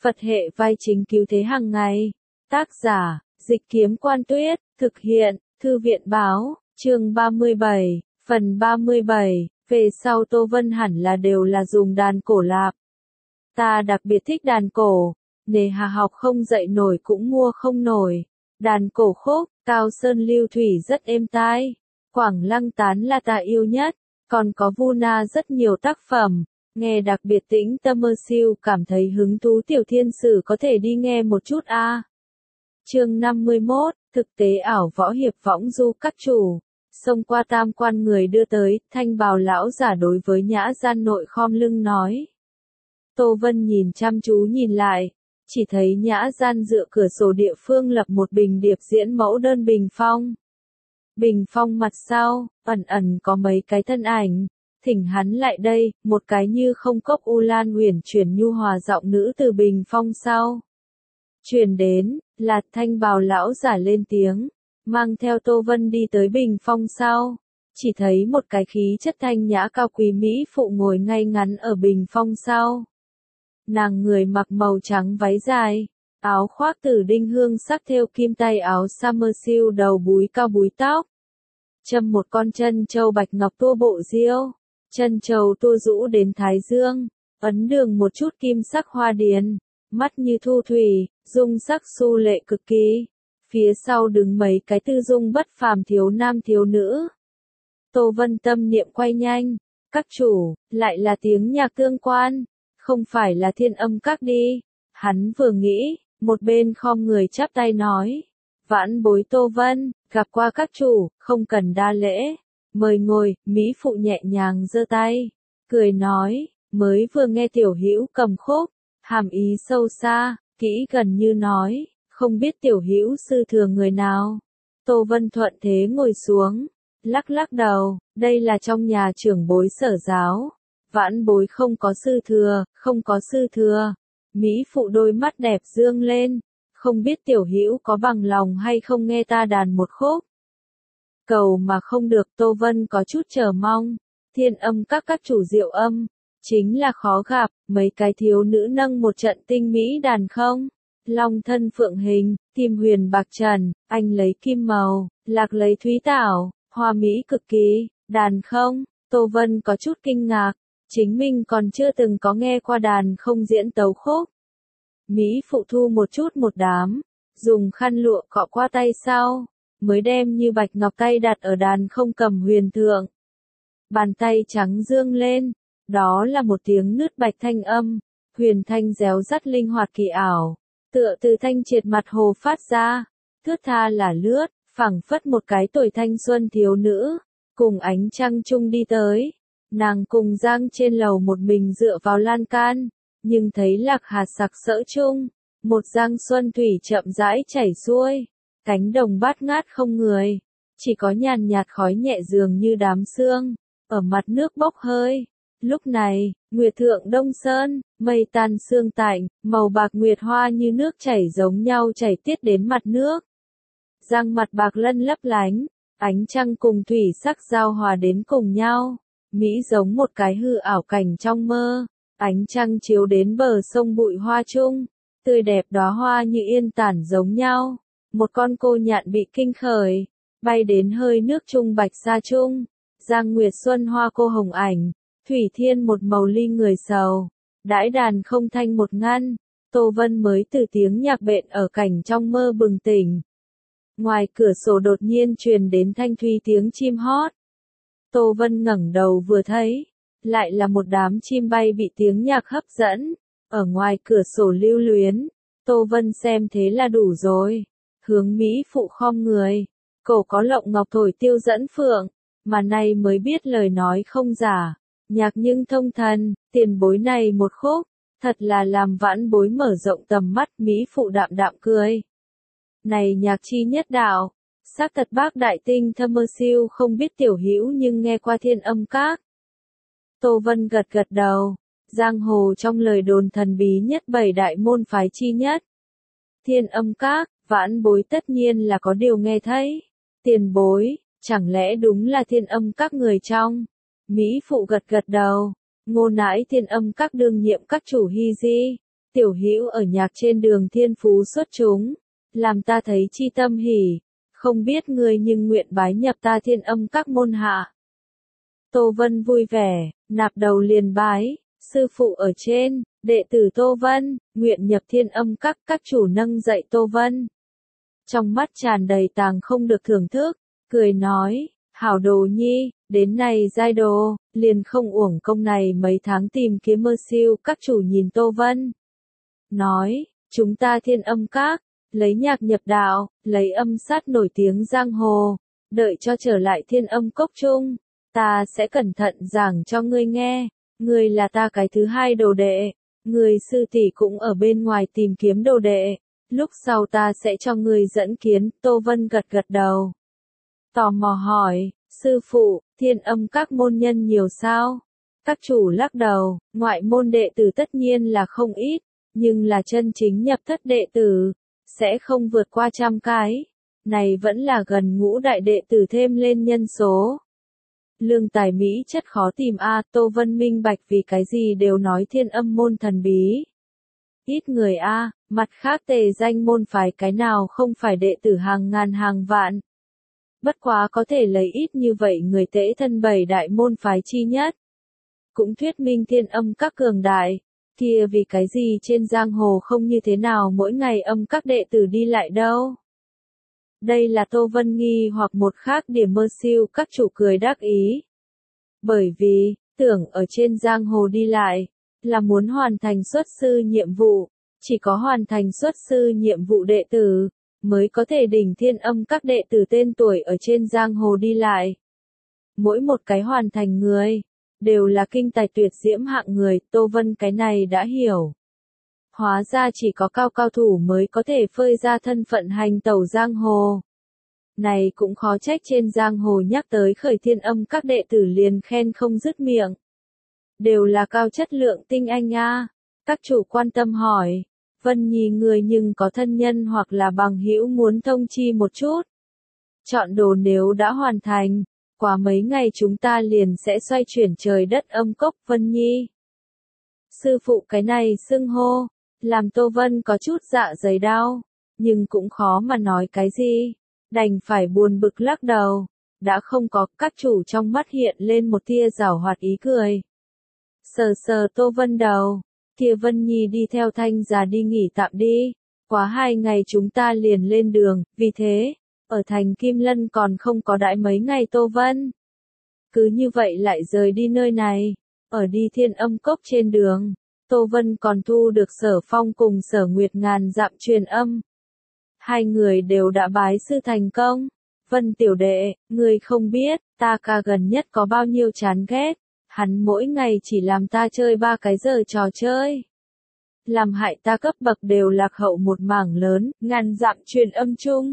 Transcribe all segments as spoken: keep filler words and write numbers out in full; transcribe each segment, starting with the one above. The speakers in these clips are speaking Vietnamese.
Phật hệ vai chính cứu thế hàng ngày. Tác giả, Dịch Kiếm Quan Tuyết, thực hiện, Thư viện Báo, chương ba mươi bảy, phần ba mươi bảy, về sau Tô Vân hẳn là đều là dùng đàn cổ lạp. Ta đặc biệt thích đàn cổ, nề hà học không dạy nổi cũng mua không nổi. Đàn cổ khúc, Cao Sơn Lưu Thủy rất êm tai. Quảng Lăng Tán là ta yêu nhất, còn có Vu Na rất nhiều tác phẩm. Nghe đặc biệt tĩnh tâm mơ siêu, cảm thấy hứng thú Tiểu Thiên Sử có thể đi nghe một chút a. À. Chương năm mươi mốt, thực tế ảo võ hiệp võng du các chủ. Xông qua tam quan người đưa tới, thanh bào lão giả đối với Nhã Gian nội khom lưng nói. Tô Vân nhìn chăm chú nhìn lại, chỉ thấy Nhã Gian dựa cửa sổ địa phương lập một bình điệp diễn mẫu đơn bình phong. Bình phong mặt sau, ẩn ẩn có mấy cái thân ảnh. Thỉnh hắn lại đây, một cái như không cốc u lan uyển chuyển nhu hòa giọng nữ từ bình phong sau. Truyền đến, là thanh bào lão giả lên tiếng, mang theo Tô Vân đi tới bình phong sau. Chỉ thấy một cái khí chất thanh nhã cao quý mỹ phụ ngồi ngay ngắn ở bình phong sau. Nàng người mặc màu trắng váy dài, áo khoác tử đinh hương sắc thêu kim tay áo summer siêu đầu búi cao búi tóc. Châm một con chân châu bạch ngọc tua bộ diêu. Chân trầu tua rũ đến thái dương, ấn đường một chút kim sắc hoa điền, mắt như thu thủy, dung sắc su lệ cực kỳ. Phía sau đứng mấy cái tư dung bất phàm thiếu nam thiếu nữ. Tô Vân tâm niệm quay nhanh, các chủ, lại là tiếng nhạc tương quan, không phải là Thiên Âm Các đi. Hắn vừa nghĩ, một bên khom người chắp tay nói, vãn bối Tô Vân, gặp qua các chủ, không cần đa lễ. Mời ngồi, mỹ phụ nhẹ nhàng giơ tay, cười nói, mới vừa nghe tiểu hữu cầm khúc, hàm ý sâu xa, kỹ gần như nói, không biết tiểu hữu sư thừa người nào. Tô Vân thuận thế ngồi xuống, lắc lắc đầu, đây là trong nhà trưởng bối Sở giáo, vãn bối không có sư thừa, không có sư thừa. Mỹ phụ đôi mắt đẹp dương lên, không biết tiểu hữu có bằng lòng hay không nghe ta đàn một khúc. Cầu mà không được, Tô Vân có chút chờ mong. Thiên Âm Các các chủ diệu âm, chính là khó gặp, mấy cái thiếu nữ nâng một trận tinh mỹ đàn không. Long thân phượng hình, kim huyền bạc trần, anh lấy kim màu, lạc lấy thúy tảo, hoa mỹ cực kỳ, đàn không. Tô Vân có chút kinh ngạc, chính mình còn chưa từng có nghe qua đàn không diễn tấu khúc. Mỹ phụ thu một chút một đám, dùng khăn lụa cọ qua tay sau. Mới đem như bạch ngọc tay đặt ở đàn không cầm huyền thượng. Bàn tay trắng dương lên, đó là một tiếng nứt bạch thanh âm, huyền thanh réo rắt linh hoạt kỳ ảo, tựa từ thanh triệt mặt hồ phát ra, thướt tha là lướt, phảng phất một cái tuổi thanh xuân thiếu nữ, cùng ánh trăng chung đi tới. Nàng cùng Giang trên lầu một mình dựa vào lan can, nhưng thấy lạc hạt sặc sỡ chung, một giang xuân thủy chậm rãi chảy xuôi. Cánh đồng bát ngát không người, chỉ có nhàn nhạt khói nhẹ dường như đám sương, ở mặt nước bốc hơi. Lúc này, nguyệt thượng đông sơn, mây tan sương tạnh, màu bạc nguyệt hoa như nước chảy giống nhau chảy tiết đến mặt nước. Giang mặt bạc lân lấp lánh, ánh trăng cùng thủy sắc giao hòa đến cùng nhau, mỹ giống một cái hư ảo cảnh trong mơ. Ánh trăng chiếu đến bờ sông bụi hoa chung, tươi đẹp đóa hoa như yên tản giống nhau. Một con cô nhạn bị kinh khởi, bay đến hơi nước trung bạch sa trung, Giang Nguyệt Xuân hoa cô hồng ảnh, Thủy Thiên một màu ly người sầu, đãi đàn không thanh một ngăn, Tô Vân mới từ tiếng nhạc bện ở cảnh trong mơ bừng tỉnh. Ngoài cửa sổ đột nhiên truyền đến thanh thúy tiếng chim hót. Tô Vân ngẩng đầu vừa thấy, lại là một đám chim bay bị tiếng nhạc hấp dẫn, ở ngoài cửa sổ lưu luyến. Tô Vân xem thế là đủ rồi. Hướng Mỹ phụ khom người, cổ có lộng ngọc thổi tiêu dẫn phượng, mà nay mới biết lời nói không giả, nhạc nhưng thông thần, tiền bối này một khúc, thật là làm vãn bối mở rộng tầm mắt. Mỹ phụ đạm đạm cười. Này nhạc chi nhất đạo, xác thật bác đại tinh thâm mơ siêu không biết tiểu hữu nhưng nghe qua Thiên Âm Các. Tô Vân gật gật đầu, giang hồ trong lời đồn thần bí nhất bảy đại môn phái chi nhất. Thiên Âm Các. Vãn bối tất nhiên là có điều nghe thấy. Tiền bối, chẳng lẽ đúng là Thiên Âm Các người trong? Mỹ phụ gật gật đầu. Ngô nãi Thiên Âm Các đương nhiệm các chủ Hy Di. tiểu hữu ở nhạc trên đường thiên phú xuất chúng, làm ta thấy chi tâm hỉ, không biết ngươi nhưng nguyện bái nhập ta Thiên Âm Các môn hạ. Tô Vân vui vẻ, nạp đầu liền bái, sư phụ ở trên, đệ tử Tô Vân, nguyện nhập Thiên Âm Các. Các chủ nâng dậy Tô Vân. Trong mắt tràn đầy tàng không được thưởng thức, cười nói, hảo đồ nhi, đến này giai đồ, liền không uổng công này mấy tháng tìm kiếm mơ siêu. Các chủ nhìn Tô Vân, nói, chúng ta Thiên Âm Các, lấy nhạc nhập đạo, lấy âm sát nổi tiếng giang hồ, đợi cho trở lại Thiên Âm Cốc chung, ta sẽ cẩn thận giảng cho ngươi nghe, ngươi là ta cái thứ hai đồ đệ, ngươi sư tỷ cũng ở bên ngoài tìm kiếm đồ đệ, lúc sau ta sẽ cho ngươi dẫn kiến. Tô Vân gật gật đầu, tò mò hỏi, sư phụ, Thiên Âm Các môn nhân nhiều sao? Các chủ lắc đầu, ngoại môn đệ tử tất nhiên là không ít, nhưng là chân chính nhập thất đệ tử, sẽ không vượt qua trăm cái. Này vẫn là gần ngũ đại đệ tử thêm lên nhân số. Lương tài mỹ chất khó tìm a. Tô Vân minh bạch vì cái gì đều nói Thiên Âm môn thần bí. Ít người a, mặt khác tề danh môn phái cái nào không phải đệ tử hàng ngàn hàng vạn. Bất quá có thể lấy ít như vậy người tễ thân bảy đại môn phái chi nhất. Cũng thuyết minh Thiên Âm Các cường đại. Kia vì cái gì trên giang hồ không như thế nào mỗi ngày âm các đệ tử đi lại đâu. Đây là Tô Vân nghi hoặc một khác điểm mơ siêu. Các chủ cười đắc ý. Bởi vì, tưởng ở trên giang hồ đi lại, là muốn hoàn thành xuất sư nhiệm vụ, chỉ có hoàn thành xuất sư nhiệm vụ đệ tử, mới có thể đỉnh Thiên Âm Các đệ tử tên tuổi ở trên giang hồ đi lại. Mỗi một cái hoàn thành người, đều là kinh tài tuyệt diễm hạng người. Tô Vân cái này đã hiểu. Hóa ra chỉ có cao cao thủ mới có thể phơi ra thân phận hành tẩu giang hồ. Này cũng khó trách trên giang hồ nhắc tới khởi Thiên Âm Các đệ tử liền khen không dứt miệng. Đều là cao chất lượng tinh anh a. Các chủ quan tâm hỏi, Vân Nhi người nhưng có thân nhân hoặc là bằng hữu muốn thông chi một chút. Chọn đồ nếu đã hoàn thành, qua mấy ngày chúng ta liền sẽ xoay chuyển trời đất Âm Cốc. Vân Nhi. Sư phụ cái này xưng hô, làm Tô Vân có chút dạ dày đau, nhưng cũng khó mà nói cái gì, đành phải buồn bực lắc đầu, đã không có. Các chủ trong mắt hiện lên một tia giảo hoạt ý cười. Sờ sờ Tô Vân đầu, kia Vân Nhi đi theo Thanh già đi nghỉ tạm đi, quá hai ngày chúng ta liền lên đường, vì thế, ở thành Kim Lân còn không có đãi mấy ngày. Tô Vân cứ như vậy lại rời đi nơi này, ở đi Thiên Âm Cốc trên đường, Tô Vân còn thu được Sở Phong cùng Sở Nguyệt ngàn dặm truyền âm. Hai người đều đã bái sư thành công. Vân tiểu đệ, người không biết, ta ca gần nhất có bao nhiêu chán ghét. Hắn mỗi ngày chỉ làm ta chơi ba cái giờ trò chơi. Làm hại ta cấp bậc đều lạc hậu một mảng lớn, ngàn dặm truyền âm chung.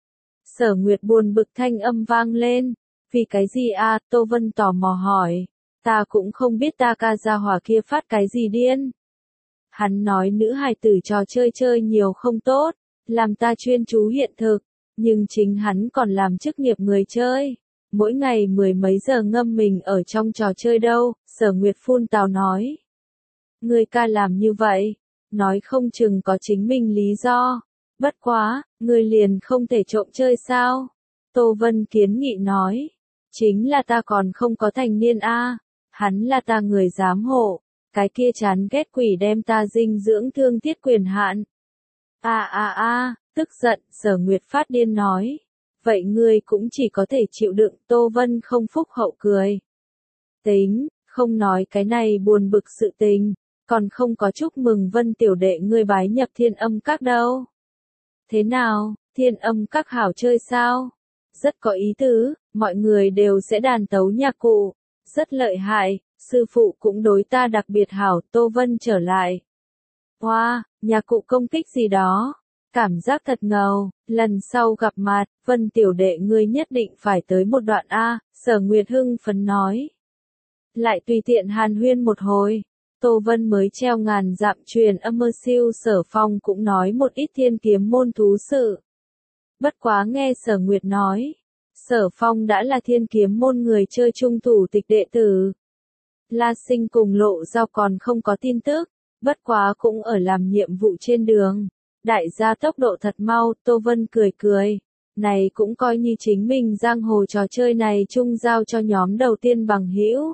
Sở Nguyệt buồn bực thanh âm vang lên. Vì cái gì a? Tô Vân tò mò hỏi. Ta cũng không biết ta ca gia hỏa kia phát cái gì điên. Hắn nói nữ hài tử trò chơi chơi nhiều không tốt, làm ta chuyên chú hiện thực, nhưng chính hắn còn làm chức nghiệp người chơi. Mỗi ngày mười mấy giờ ngâm mình ở trong trò chơi đâu. Sở Nguyệt phun tào nói. Người ca làm như vậy, nói không chừng có chính mình lý do. Bất quá, người liền không thể trộm chơi sao? Tô Vân kiến nghị nói. Chính là ta còn không có thành niên a. Hắn là ta người giám hộ, cái kia chán ghét quỷ đem ta dinh dưỡng thương tiết quyền hạn. A a a, tức giận, Sở Nguyệt phát điên nói. Vậy ngươi cũng chỉ có thể chịu đựng. Tô Vân không phúc hậu cười. Tính, không nói cái này buồn bực sự tình, còn không có chúc mừng Vân tiểu đệ ngươi bái nhập Thiên Âm Các đâu. Thế nào, Thiên Âm Các hảo chơi sao? Rất có ý tứ, mọi người đều sẽ đàn tấu nhạc cụ. Rất lợi hại, sư phụ cũng đối ta đặc biệt hảo. Tô Vân trở lại. Wow, nhạc cụ công kích gì đó. Cảm giác thật ngầu, lần sau gặp mặt, Vân tiểu đệ ngươi nhất định phải tới một đoạn A. Sở Nguyệt hưng phấn nói. Lại tùy tiện hàn huyên một hồi. Tô Vân mới treo ngàn dặm truyền âm mơ siêu. Sở Phong cũng nói một ít thiên kiếm môn thú sự. Bất quá nghe Sở Nguyệt nói. Sở Phong đã là thiên kiếm môn người chơi trung thủ tịch đệ tử. La Sinh cùng Lộ Giao còn không có tin tức. Bất quá cũng ở làm nhiệm vụ trên đường. Đại gia tốc độ thật mau, Tô Vân cười cười. Này cũng coi như chính mình giang hồ trò chơi này chung giao cho nhóm đầu tiên bằng hữu.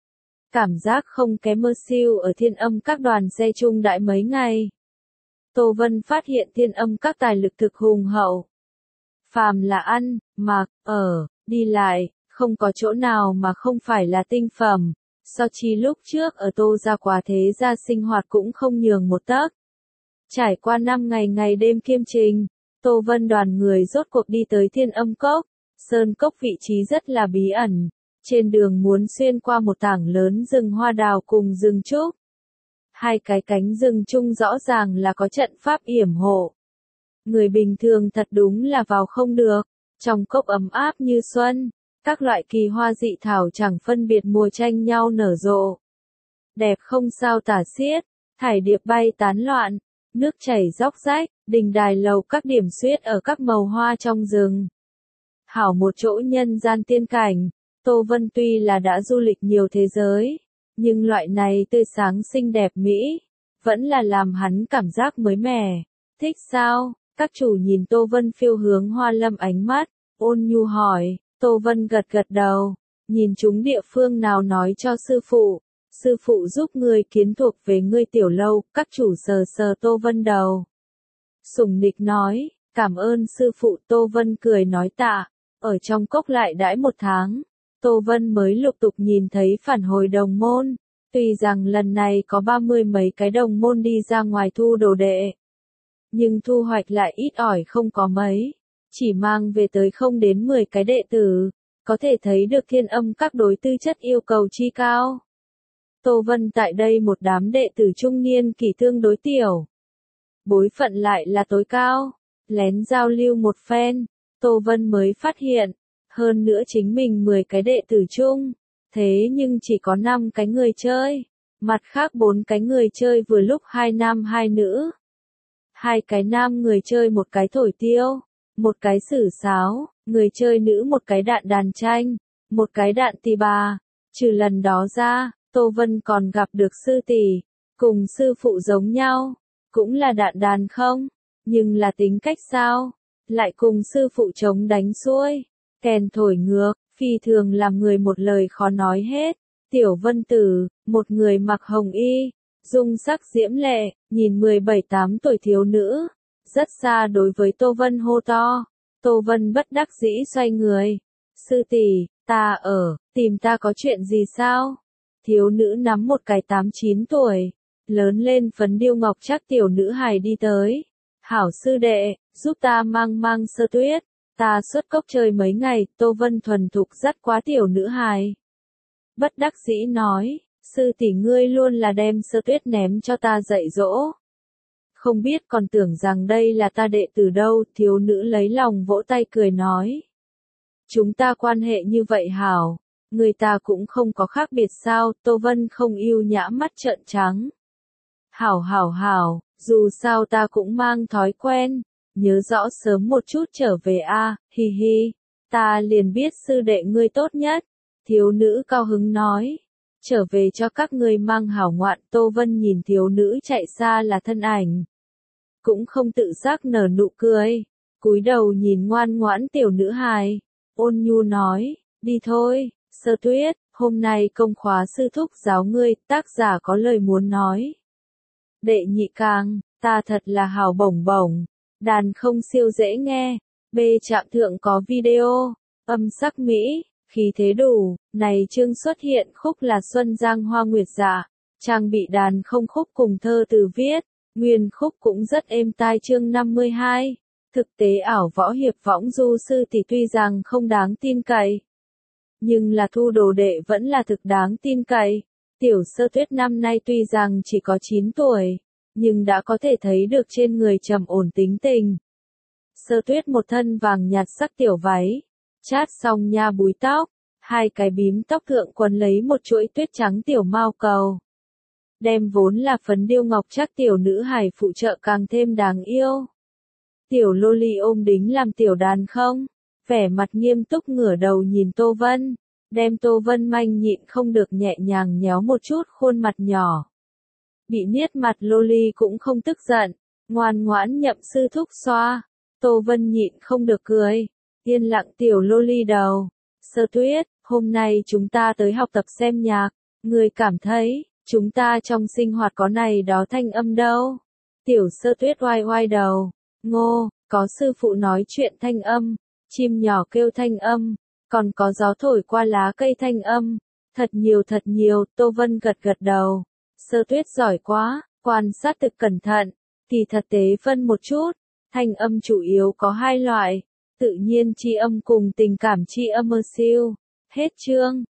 Cảm giác không kém mơ siêu ở thiên âm các đoàn xe chung đại mấy ngày. Tô Vân phát hiện thiên âm các tài lực thực hùng hậu. Phàm là ăn, mặc, ở, đi lại, không có chỗ nào mà không phải là tinh phẩm. So chi lúc trước ở Tô gia quá thế gia sinh hoạt cũng không nhường một tấc. Trải qua năm ngày ngày đêm kiêm trình, Tô Vân đoàn người rốt cuộc đi tới Thiên Âm Cốc. Sơn Cốc vị trí rất là bí ẩn, trên đường muốn xuyên qua một tảng lớn rừng hoa đào cùng rừng trúc. Hai cái cánh rừng chung rõ ràng là có trận pháp yểm hộ. Người bình thường thật đúng là vào không được, trong cốc ấm áp như xuân, các loại kỳ hoa dị thảo chẳng phân biệt mùa tranh nhau nở rộ. Đẹp không sao tả xiết, thải điệp bay tán loạn, nước chảy róc rách, đình đài lầu các điểm xuyết ở các màu hoa trong rừng. Hảo một chỗ nhân gian tiên cảnh, Tô Vân tuy là đã du lịch nhiều thế giới, nhưng loại này tươi sáng xinh đẹp mỹ, vẫn là làm hắn cảm giác mới mẻ. Thích sao? Các chủ nhìn Tô Vân phiêu hướng hoa lâm ánh mắt, ôn nhu hỏi. Tô Vân gật gật đầu, nhìn chúng địa phương nào nói cho sư phụ. Sư phụ giúp người kiến thuộc về ngươi tiểu lâu, các chủ sờ sờ Tô Vân đầu. Sủng nịch nói, cảm ơn sư phụ. Tô Vân cười nói tạ, ở trong cốc lại đãi một tháng. Tô Vân mới lục tục nhìn thấy phản hồi đồng môn, tuy rằng lần này có ba mươi mấy cái đồng môn đi ra ngoài thu đồ đệ. Nhưng thu hoạch lại ít ỏi không có mấy, chỉ mang về tới không đến mười cái đệ tử, có thể thấy được thiên âm các đối tư chất yêu cầu chi cao. Tô Vân tại đây một đám đệ tử trung niên kỳ tương đối tiểu. Bối phận lại là tối cao, lén giao lưu một phen, Tô Vân mới phát hiện, hơn nữa chính mình mười cái đệ tử chung, thế nhưng chỉ có năm cái người chơi, mặt khác bốn cái người chơi vừa lúc hai nam hai nữ. Hai cái nam người chơi một cái thổi tiêu, một cái sử sáo, người chơi nữ một cái đạn đàn tranh, một cái đạn tỳ bà. Trừ lần đó ra, Tô Vân còn gặp được sư tỷ, cùng sư phụ giống nhau, cũng là đạn đàn không, nhưng là tính cách sao, lại cùng sư phụ chống đánh xuôi, kèn thổi ngược, phi thường làm người một lời khó nói hết. Tiểu Vân Tử, một người mặc hồng y, dung sắc diễm lệ, nhìn mười bảy tám tuổi thiếu nữ, rất xa đối với Tô Vân hô to. Tô Vân bất đắc dĩ xoay người. Sư tỷ, ta ở, tìm ta có chuyện gì sao? Thiếu nữ nắm một cái tám chín tuổi, lớn lên phấn điêu ngọc trác tiểu nữ hài đi tới. Hảo sư đệ, giúp ta mang mang Sơ Tuyết, ta xuất cốc chơi mấy ngày. Tô Vân thuần thục dắt quá tiểu nữ hài. Bất đắc dĩ nói, sư tỷ ngươi luôn là đem Sơ Tuyết ném cho ta dạy dỗ. Không biết còn tưởng rằng đây là ta đệ tử đâu. Thiếu nữ lấy lòng vỗ tay cười nói. Chúng ta quan hệ như vậy hảo, người ta cũng không có khác biệt sao? Tô Vân không yêu nhã mắt trợn trắng. Hảo hảo hảo, dù sao ta cũng mang thói quen, nhớ rõ sớm một chút trở về a, à, hi hi, ta liền biết sư đệ ngươi tốt nhất. Thiếu nữ cao hứng nói, trở về cho các ngươi mang hảo ngoạn. Tô Vân nhìn thiếu nữ chạy xa là thân ảnh, cũng không tự giác nở nụ cười, cúi đầu nhìn ngoan ngoãn tiểu nữ hài, ôn nhu nói, đi thôi, Sơ Tuyết, hôm nay công khóa sư thúc giáo ngươi. Tác giả có lời muốn nói. Đệ nhị càng, ta thật là hào bổng bổng, đàn không siêu dễ nghe, B trạm thượng có video, âm sắc mỹ, khí thế đủ. Này chương xuất hiện khúc là Xuân Giang Hoa Nguyệt Dạ, trang bị đàn không khúc cùng thơ từ viết, nguyên khúc cũng rất êm tai. Chương năm mươi hai, thực tế ảo võ hiệp võng du sư thì tuy rằng không đáng tin cậy, nhưng là thu đồ đệ vẫn là thực đáng tin cậy. Tiểu Sơ Tuyết năm nay tuy rằng chỉ có chín tuổi, nhưng đã có thể thấy được trên người trầm ổn tính tình. Sơ Tuyết một thân vàng nhạt sắc tiểu váy, chát xong nha búi tóc, hai cái bím tóc thượng quấn lấy một chuỗi tuyết trắng tiểu mao cầu. Đem vốn là phấn điêu ngọc trác tiểu nữ hài phụ trợ càng thêm đáng yêu. Tiểu loli ôm đính làm tiểu đàn không, vẻ mặt nghiêm túc ngửa đầu nhìn Tô Vân, đem Tô Vân manh nhịn không được nhẹ nhàng nhéo một chút khuôn mặt nhỏ. Bị niết mặt loli cũng không tức giận, ngoan ngoãn nhậm sư thúc xoa. Tô Vân nhịn không được cười, yên lặng tiểu loli đầu. Sơ Tuyết, hôm nay chúng ta tới học tập xem nhạc, người cảm thấy, chúng ta trong sinh hoạt có này đó thanh âm đâu. Tiểu Sơ Tuyết oai oai đầu, ngô, có sư phụ nói chuyện thanh âm, chim nhỏ kêu thanh âm, còn có gió thổi qua lá cây thanh âm. Thật nhiều thật nhiều, Tô Vân gật gật đầu. Sơ Tuyết giỏi quá, quan sát thực cẩn thận, thì thật tế phân một chút. Thanh âm chủ yếu có hai loại, tự nhiên chi âm cùng tình cảm chi âm. Siêu. Hết chương.